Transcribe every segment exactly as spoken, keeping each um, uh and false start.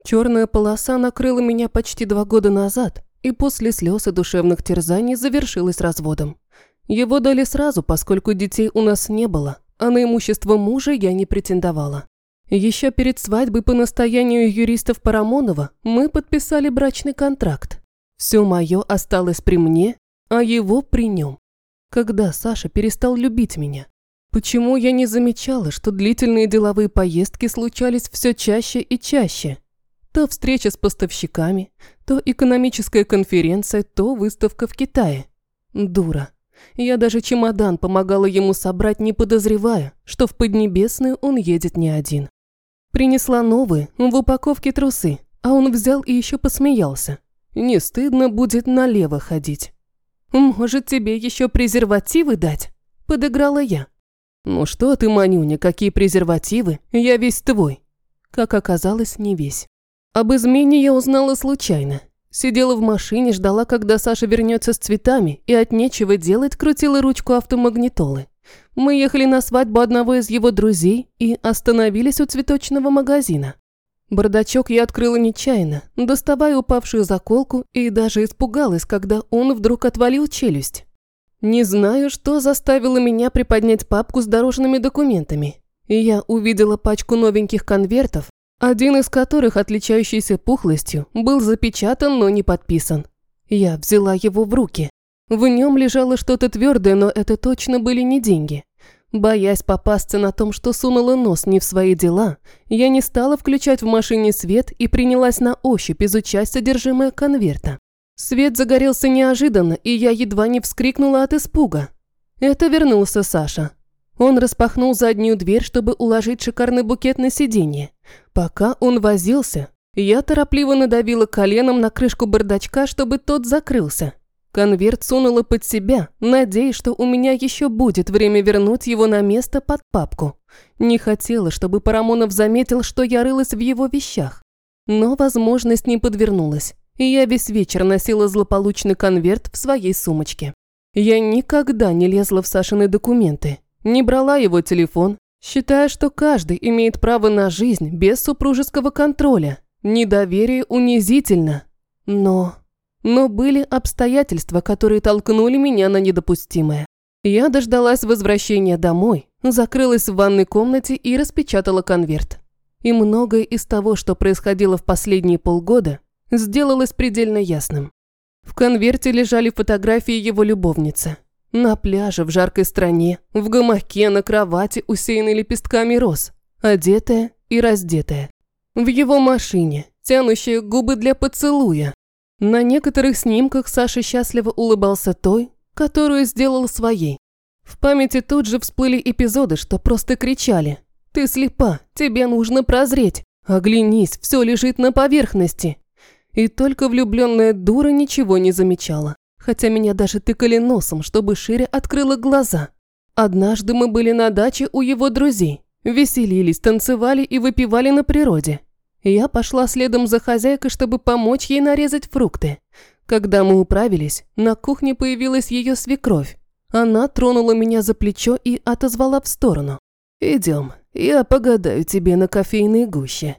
Черная полоса накрыла меня почти два года назад, и после слез и душевных терзаний завершилась разводом. Его дали сразу, поскольку детей у нас не было, а на имущество мужа я не претендовала. Еще перед свадьбой по настоянию юристов Парамонова мы подписали брачный контракт. Все мое осталось при мне, а его при нем. Когда Саша перестал любить меня? Почему я не замечала, что длительные деловые поездки случались все чаще и чаще? То встреча с поставщиками, то экономическая конференция, то выставка в Китае. Дура. Я даже чемодан помогала ему собрать, не подозревая, что в Поднебесную он едет не один. Принесла новые, в упаковке трусы, а он взял и еще посмеялся. Не стыдно будет налево ходить. «Может, тебе еще презервативы дать?» – подыграла я. «Ну что ты, Манюня, какие презервативы? Я весь твой». Как оказалось, не весь. Об измене я узнала случайно. Сидела в машине, ждала, когда Саша вернется с цветами, и от нечего делать крутила ручку автомагнитолы. Мы ехали на свадьбу одного из его друзей и остановились у цветочного магазина. Бардачок я открыла нечаянно, доставая упавшую заколку, и даже испугалась, когда он вдруг отвалил челюсть. Не знаю, что заставило меня приподнять папку с дорожными документами. И я увидела пачку новеньких конвертов, один из которых, отличающийся пухлостью, был запечатан, но не подписан. Я взяла его в руки. В нем лежало что-то твердое, но это точно были не деньги. Боясь попасться на том, что сунула нос не в свои дела, я не стала включать в машине свет и принялась на ощупь изучать содержимое конверта. Свет загорелся неожиданно, и я едва не вскрикнула от испуга. Это вернулся Саша. Он распахнул заднюю дверь, чтобы уложить шикарный букет на сиденье. Пока он возился, я торопливо надавила коленом на крышку бардачка, чтобы тот закрылся. Конверт сунула под себя, надеясь, что у меня еще будет время вернуть его на место под папку. Не хотела, чтобы Парамонов заметил, что я рылась в его вещах. Но возможность не подвернулась, и я весь вечер носила злополучный конверт в своей сумочке. Я никогда не лезла в Сашины документы, не брала его телефон, считая, что каждый имеет право на жизнь без супружеского контроля. Недоверие унизительно. Но... Но были обстоятельства, которые толкнули меня на недопустимое. Я дождалась возвращения домой, закрылась в ванной комнате и распечатала конверт. И многое из того, что происходило в последние полгода, сделалось предельно ясным. В конверте лежали фотографии его любовницы. На пляже, в жаркой стране, в гамаке, на кровати, усеянной лепестками роз, одетая и раздетая. В его машине, тянущая губы для поцелуя. На некоторых снимках Саша счастливо улыбался той, которую сделал своей. В памяти тут же всплыли эпизоды, что просто кричали: «Ты слепа, тебе нужно прозреть, оглянись, все лежит на поверхности». И только влюбленная дура ничего не замечала, хотя меня даже тыкали носом, чтобы шире открыла глаза. Однажды мы были на даче у его друзей, веселились, танцевали и выпивали на природе. Я пошла следом за хозяйкой, чтобы помочь ей нарезать фрукты. Когда мы управились, на кухне появилась ее свекровь. Она тронула меня за плечо и отозвала в сторону. «Идем, я погадаю тебе на кофейной гуще».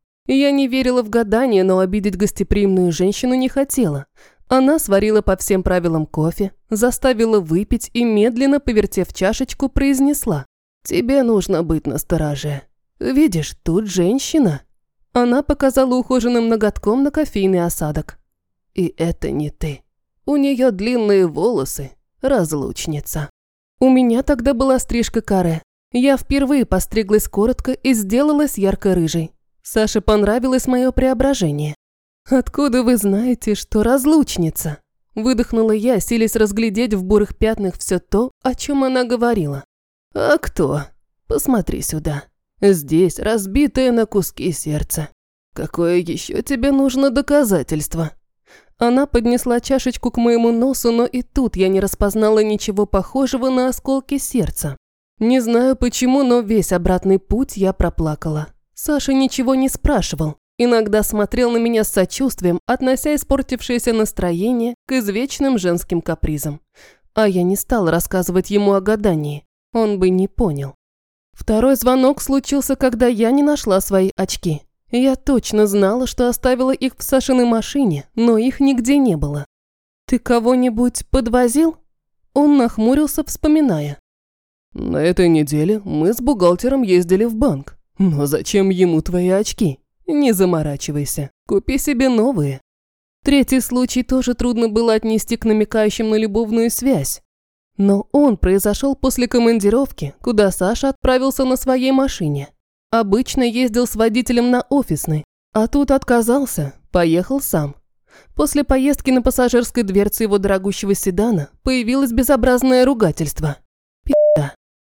Я не верила в гадание, но обидеть гостеприимную женщину не хотела. Она сварила по всем правилам кофе, заставила выпить и, медленно повертев чашечку, произнесла: «Тебе нужно быть настороже. Видишь, тут женщина». Она показала ухоженным ноготком на кофейный осадок. «И это не ты. У нее длинные волосы, разлучница». У меня тогда была стрижка каре. Я впервые постриглась коротко и сделалась ярко-рыжей. Саше понравилось мое преображение. «Откуда вы знаете, что разлучница?» Выдохнула я, силясь разглядеть в бурых пятнах все то, о чем она говорила. «А кто? Посмотри сюда. Здесь разбитое на куски сердце. Какое еще тебе нужно доказательство?» Она поднесла чашечку к моему носу, но и тут я не распознала ничего похожего на осколки сердца. Не знаю почему, но весь обратный путь я проплакала. Саша ничего не спрашивал. Иногда смотрел на меня с сочувствием, относя испортившееся настроение к извечным женским капризам. А я не стала рассказывать ему о гадании. Он бы не понял. Второй звонок случился, когда я не нашла свои очки. Я точно знала, что оставила их в Сашиной машине, но их нигде не было. «Ты кого-нибудь подвозил?» Он нахмурился, вспоминая. «На этой неделе мы с бухгалтером ездили в банк. Но зачем ему твои очки? Не заморачивайся, купи себе новые». Третий случай тоже трудно было отнести к намекающим на любовную связь. Но он произошел после командировки, куда Саша отправился на своей машине. Обычно ездил с водителем на офисный, а тут отказался, поехал сам. После поездки на пассажирской дверце его дорогущего седана появилось безобразное ругательство. Пи***.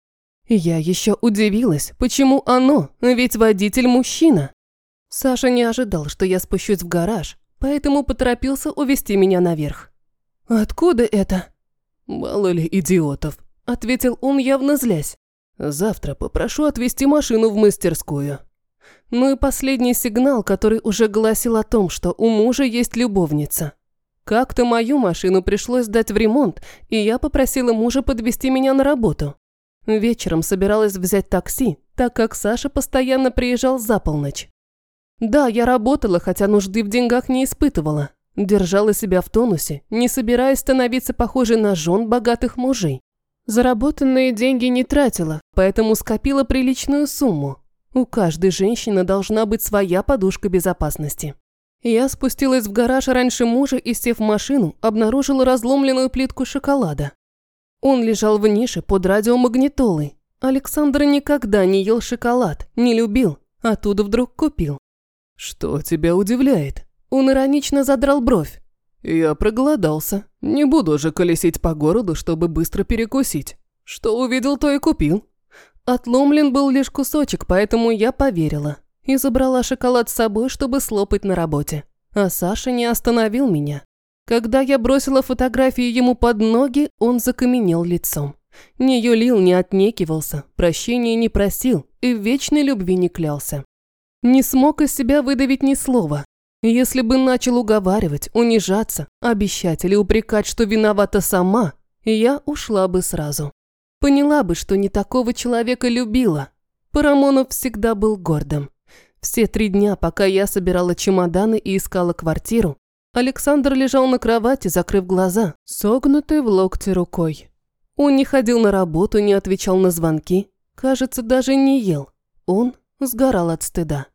Я еще удивилась, почему оно, ведь водитель мужчина. Саша не ожидал, что я спущусь в гараж, поэтому поторопился увезти меня наверх. «Откуда это?» «Мало ли идиотов», – ответил он, явно злясь. «Завтра попрошу отвезти машину в мастерскую». Ну и последний сигнал, который уже гласил о том, что у мужа есть любовница. Как-то мою машину пришлось сдать в ремонт, и я попросила мужа подвезти меня на работу. Вечером собиралась взять такси, так как Саша постоянно приезжал за полночь. Да, я работала, хотя нужды в деньгах не испытывала. Держала себя в тонусе, не собираясь становиться похожей на жен богатых мужей. Заработанные деньги не тратила, поэтому скопила приличную сумму. У каждой женщины должна быть своя подушка безопасности. Я спустилась в гараж раньше мужа и, сев в машину, обнаружила разломленную плитку шоколада. Он лежал в нише под радиомагнитолой. Александр никогда не ел шоколад, не любил, а тут вдруг купил. «Что тебя удивляет?» Он иронично задрал бровь. «Я проголодался. Не буду же колесить по городу, чтобы быстро перекусить. Что увидел, то и купил». Отломлен был лишь кусочек, поэтому я поверила. И забрала шоколад с собой, чтобы слопать на работе. А Саша не остановил меня. Когда я бросила фотографии ему под ноги, он закаменел лицом. Не юлил, не отнекивался, прощения не просил и в вечной любви не клялся. Не смог из себя выдавить ни слова. Если бы начал уговаривать, унижаться, обещать или упрекать, что виновата сама, я ушла бы сразу. Поняла бы, что не такого человека любила. Парамонов всегда был гордым. Все три дня, пока я собирала чемоданы и искала квартиру, Александр лежал на кровати, закрыв глаза, согнутой в локте рукой. Он не ходил на работу, не отвечал на звонки, кажется, даже не ел. Он сгорал от стыда.